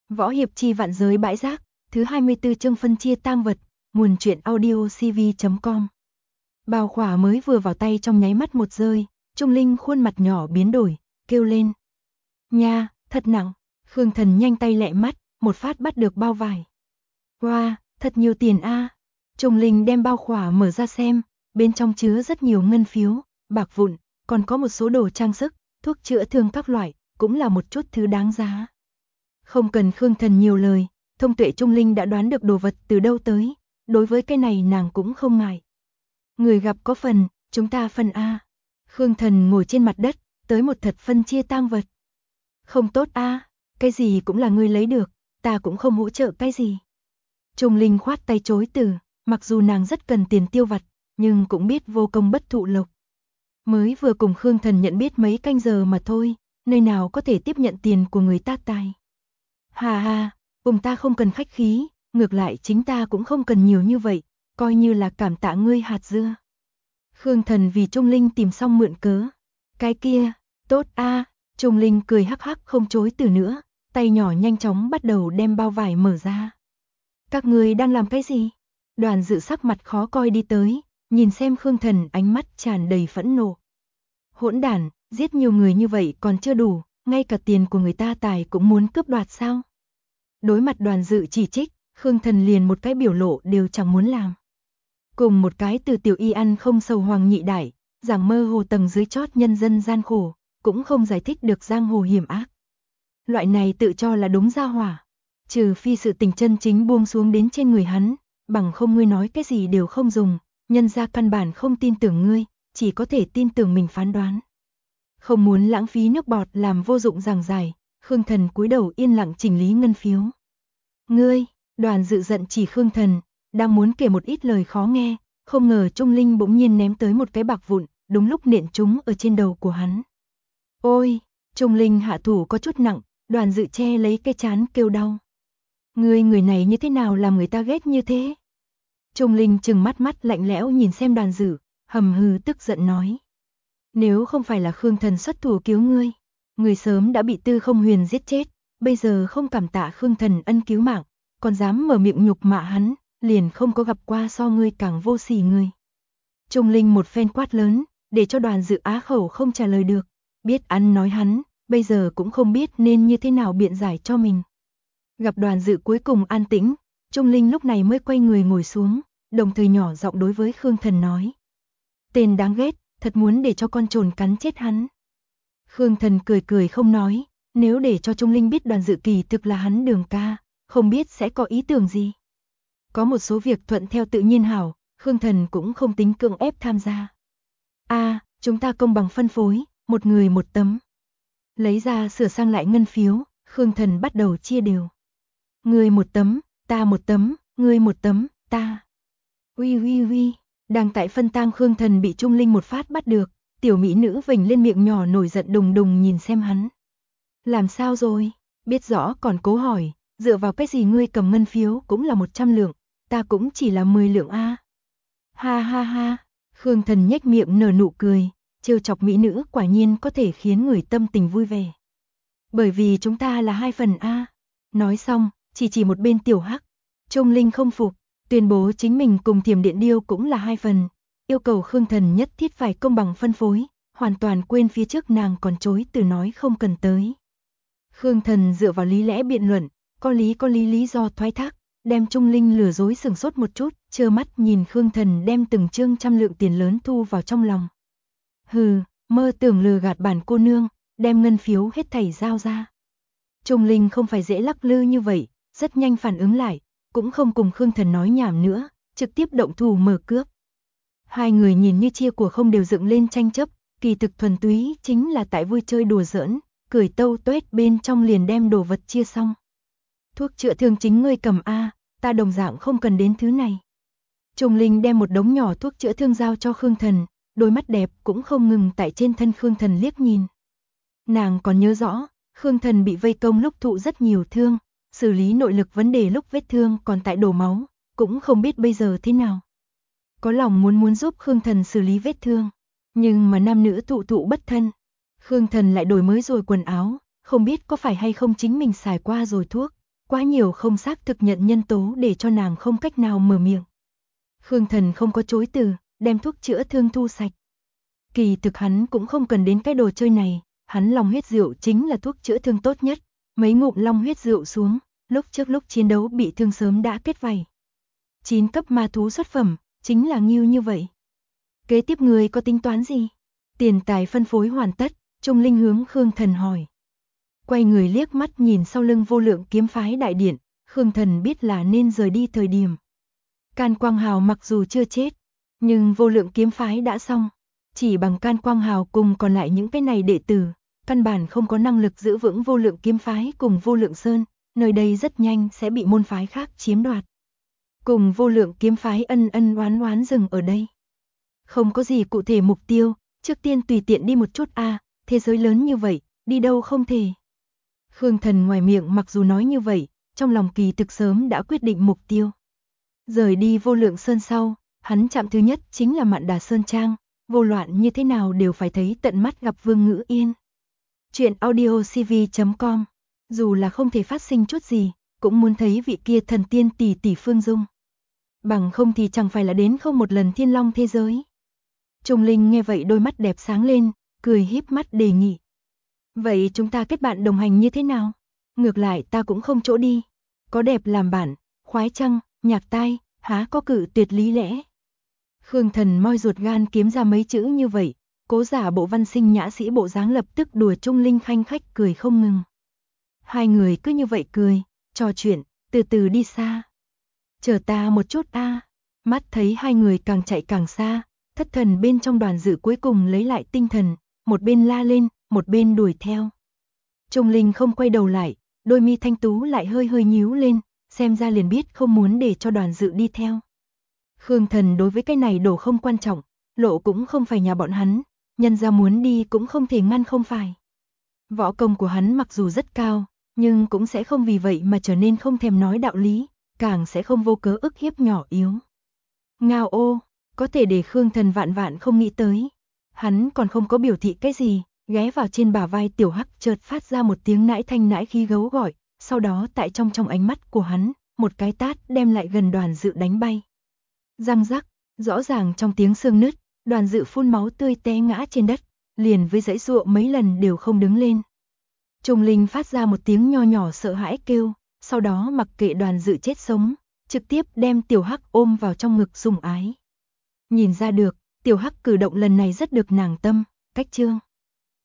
Võ hiệp chi vạn giới bãi rác, thứ 24 chương phân chia tang vật, nguồn truyện audio cv.com. Bao khỏa mới vừa vào tay trong nháy mắt một rơi, Trung Linh khuôn mặt nhỏ biến đổi, kêu lên. Nha, thật nặng, Khương Thần nhanh tay lẹ mắt, một phát bắt được bao vải. Wow, thật nhiều tiền a. Trung Linh đem bao khỏa mở ra xem, bên trong chứa rất nhiều ngân phiếu, bạc vụn, còn có một số đồ trang sức, thuốc chữa thương các loại, cũng là một chút thứ đáng giá. Không cần Khương Thần nhiều lời, thông tuệ Trung Linh đã đoán được đồ vật từ đâu tới, đối với cái này nàng cũng không ngại. Người gặp có phần, chúng ta phần a. Khương Thần ngồi trên mặt đất, tới một thật phân chia tang vật. Không tốt a, cái gì cũng là ngươi lấy được, ta cũng không hỗ trợ cái gì. Trung Linh khoát tay chối từ, mặc dù nàng rất cần tiền tiêu vặt, nhưng cũng biết vô công bất thụ lộc. Mới vừa cùng Khương Thần nhận biết mấy canh giờ mà thôi, nơi nào có thể tiếp nhận tiền của người ta tài. Hà hà, cùng ta không cần khách khí, ngược lại chính ta cũng không cần nhiều như vậy, coi như là cảm tạ ngươi hạt dưa. Khương Thần vì Trung Linh tìm xong mượn cớ. Cái kia, tốt a. Trung Linh cười hắc hắc không chối từ nữa, tay nhỏ nhanh chóng bắt đầu đem bao vải mở ra. Các ngươi đang làm cái gì? Đoàn Dự sắc mặt khó coi đi tới, nhìn xem Khương Thần ánh mắt tràn đầy phẫn nộ. Hỗn đản, giết nhiều người như vậy còn chưa đủ, ngay cả tiền của người ta tài cũng muốn cướp đoạt sao? Đối mặt Đoàn Dự chỉ trích, Khương Thần liền một cái biểu lộ đều chẳng muốn làm. Cùng một cái từ tiểu y ăn không sầu hoàng nhị đại, giảng mơ hồ tầng dưới chót nhân dân gian khổ, cũng không giải thích được giang hồ hiểm ác. Loại này tự cho là đúng gia hỏa, trừ phi sự tình chân chính buông xuống đến trên người hắn, bằng không ngươi nói cái gì đều không dùng, nhân ra căn bản không tin tưởng ngươi, chỉ có thể tin tưởng mình phán đoán. Không muốn lãng phí nước bọt làm vô dụng giảng giải, Khương Thần cúi đầu yên lặng chỉnh lý ngân phiếu. Ngươi, Đoàn Dự giận chỉ Khương Thần, đang muốn kể một ít lời khó nghe, không ngờ Trung Linh bỗng nhiên ném tới một cái bạc vụn, đúng lúc nện trúng ở trên đầu của hắn. Ôi, Trung Linh hạ thủ có chút nặng, Đoàn Dự che lấy cái trán kêu đau. Người này như thế nào làm người ta ghét như thế? Trung Linh trừng mắt lạnh lẽo nhìn xem Đoàn Dự, hầm hừ tức giận nói. Nếu không phải là Khương Thần xuất thủ cứu ngươi, người sớm đã bị Tư Không Huyền giết chết, bây giờ không cảm tạ Khương Thần ân cứu mạng, còn dám mở miệng nhục mạ hắn, liền không có gặp qua so ngươi càng vô sỉ ngươi. Trung Linh một phen quát lớn, để cho Đoàn Dự á khẩu không trả lời được, biết ăn nói hắn, bây giờ cũng không biết nên như thế nào biện giải cho mình. Gặp Đoàn Dự cuối cùng an tĩnh, Trung Linh lúc này mới quay người ngồi xuống, đồng thời nhỏ giọng đối với Khương Thần nói. Tên đáng ghét, thật muốn để cho con trồn cắn chết hắn. Khương Thần cười không nói, nếu để cho Trung Linh biết Đoàn Dự kỳ thực là hắn Đường ca, không biết sẽ có ý tưởng gì. Có một số việc thuận theo tự nhiên hảo, Khương Thần cũng không tính cưỡng ép tham gia. Chúng ta công bằng phân phối, một người một tấm. Lấy ra sửa sang lại ngân phiếu, Khương Thần bắt đầu chia đều. Ngươi một tấm, ta một tấm, ngươi một tấm, ta. Uy, đang tại phân tang Khương Thần bị Trung Linh một phát bắt được, tiểu mỹ nữ vểnh lên miệng nhỏ nổi giận đùng đùng nhìn xem hắn. Làm sao rồi, biết rõ còn cố hỏi, dựa vào cái gì ngươi cầm ngân phiếu cũng là 100 lượng, ta cũng chỉ là 10 lượng a. Ha ha ha, Khương Thần nhếch miệng nở nụ cười, trêu chọc mỹ nữ quả nhiên có thể khiến người tâm tình vui vẻ. Bởi vì chúng ta là 2 phần a. Nói xong, chỉ một bên tiểu hắc. Trung Linh không phục, tuyên bố chính mình cùng Thiểm Điện Điêu cũng là 2 phần, yêu cầu Khương Thần nhất thiết phải công bằng phân phối, hoàn toàn quên phía trước nàng còn chối từ nói không cần tới. Khương Thần dựa vào lý lẽ biện luận, có lý lý do thoái thác, đem Trung Linh lừa dối sừng sốt một chút, trơ mắt nhìn Khương Thần đem từng chương trăm lượng tiền lớn thu vào trong lòng. Hừ, mơ tưởng lừa gạt bản cô nương, đem ngân phiếu hết thảy giao ra. Trung Linh không phải dễ lắc lư như vậy, rất nhanh phản ứng lại, cũng không cùng Khương Thần nói nhảm nữa, trực tiếp động thủ mở cướp. Hai người nhìn như chia của không đều dựng lên tranh chấp, kỳ thực thuần túy chính là tại vui chơi đùa giỡn, cười tâu tuét bên trong liền đem đồ vật chia xong. Thuốc chữa thương chính ngươi cầm a, ta đồng dạng không cần đến thứ này. Trung Linh đem một đống nhỏ thuốc chữa thương giao cho Khương Thần, đôi mắt đẹp cũng không ngừng tại trên thân Khương Thần liếc nhìn. Nàng còn nhớ rõ, Khương Thần bị vây công lúc thụ rất nhiều thương, xử lý nội lực vấn đề lúc vết thương còn tại đổ máu, cũng không biết bây giờ thế nào. Có lòng muốn giúp Khương Thần xử lý vết thương, nhưng mà nam nữ thụ bất thân. Khương Thần lại đổi mới rồi quần áo, không biết có phải hay không chính mình xài qua rồi thuốc, quá nhiều không xác thực nhận nhân tố để cho nàng không cách nào mở miệng. Khương Thần không có chối từ, đem thuốc chữa thương thu sạch. Kỳ thực hắn cũng không cần đến cái đồ chơi này, hắn long huyết rượu chính là thuốc chữa thương tốt nhất. Mấy ngụm long huyết rượu xuống, lúc trước lúc chiến đấu bị thương sớm đã kết vảy. 9 cấp ma thú xuất phẩm, chính là nghiêu như vậy. Kế tiếp người có tính toán gì? Tiền tài phân phối hoàn tất, Trung Linh hướng Khương Thần hỏi. Quay người liếc mắt nhìn sau lưng Vô Lượng kiếm phái đại điện, Khương Thần biết là nên rời đi thời điểm. Can Quang Hào mặc dù chưa chết, nhưng Vô Lượng kiếm phái đã xong. Chỉ bằng Can Quang Hào cùng còn lại những cái này đệ tử, căn bản không có năng lực giữ vững Vô Lượng kiếm phái cùng Vô Lượng Sơn, nơi đây rất nhanh sẽ bị môn phái khác chiếm đoạt. Cùng Vô Lượng kiếm phái ân ân oán oán dừng ở đây. Không có gì cụ thể mục tiêu, trước tiên tùy tiện đi một chút thế giới lớn như vậy, đi đâu không thể. Khương Thần ngoài miệng mặc dù nói như vậy, trong lòng kỳ thực sớm đã quyết định mục tiêu. Rời đi Vô Lượng Sơn sau, hắn chạm thứ nhất chính là Mạn Đà Sơn Trang, vô loạn như thế nào đều phải thấy tận mắt gặp Vương Ngữ Yên. Chuyện audiocv.com, dù là không thể phát sinh chút gì, cũng muốn thấy vị kia thần tiên tỷ tỷ Phương Dung. Bằng không thì chẳng phải là đến không một lần thiên long thế giới. Trung Linh nghe vậy đôi mắt đẹp sáng lên, cười híp mắt đề nghị. Vậy chúng ta kết bạn đồng hành như thế nào? Ngược lại ta cũng không chỗ đi. Có đẹp làm bạn, khoái trăng, nhạc tai, há có cự tuyệt lý lẽ. Khương Thần moi ruột gan kiếm ra mấy chữ như vậy, cố giả bộ văn sinh nhã sĩ bộ dáng lập tức đùa Trung Linh khanh khách cười không ngừng. Hai người cứ như vậy cười, trò chuyện, từ từ đi xa. Chờ ta một chút Mắt thấy hai người càng chạy càng xa, thất thần bên trong đoàn dự cuối cùng lấy lại tinh thần, một bên la lên, một bên đuổi theo. Trung Linh không quay đầu lại, đôi mi thanh tú lại hơi hơi nhíu lên, xem ra liền biết không muốn để cho đoàn dự đi theo. Khương Thần đối với cái này đổ không quan trọng, lộ cũng không phải nhà bọn hắn, nhân ra muốn đi cũng không thể ngăn không phải. Võ công của hắn mặc dù rất cao, nhưng cũng sẽ không vì vậy mà trở nên không thèm nói đạo lý, càng sẽ không vô cớ ức hiếp nhỏ yếu. Ngao ô, có thể để Khương Thần vạn vạn không nghĩ tới. Hắn còn không có biểu thị cái gì, ghé vào trên bả vai Tiểu Hắc chợt phát ra một tiếng nãi thanh nãi khí gấu gọi, sau đó tại trong ánh mắt của hắn, một cái tát đem lại gần đoàn dự đánh bay. Răng rắc, rõ ràng trong tiếng xương nứt, đoàn dự phun máu tươi té ngã trên đất, liền với giãy giụa mấy lần đều không đứng lên. Trung Linh phát ra một tiếng nho nhỏ sợ hãi kêu, sau đó mặc kệ đoàn dự chết sống, trực tiếp đem Tiểu Hắc ôm vào trong ngực sủng ái. Nhìn ra được, Tiểu Hắc cử động lần này rất được nàng tâm, cách chương.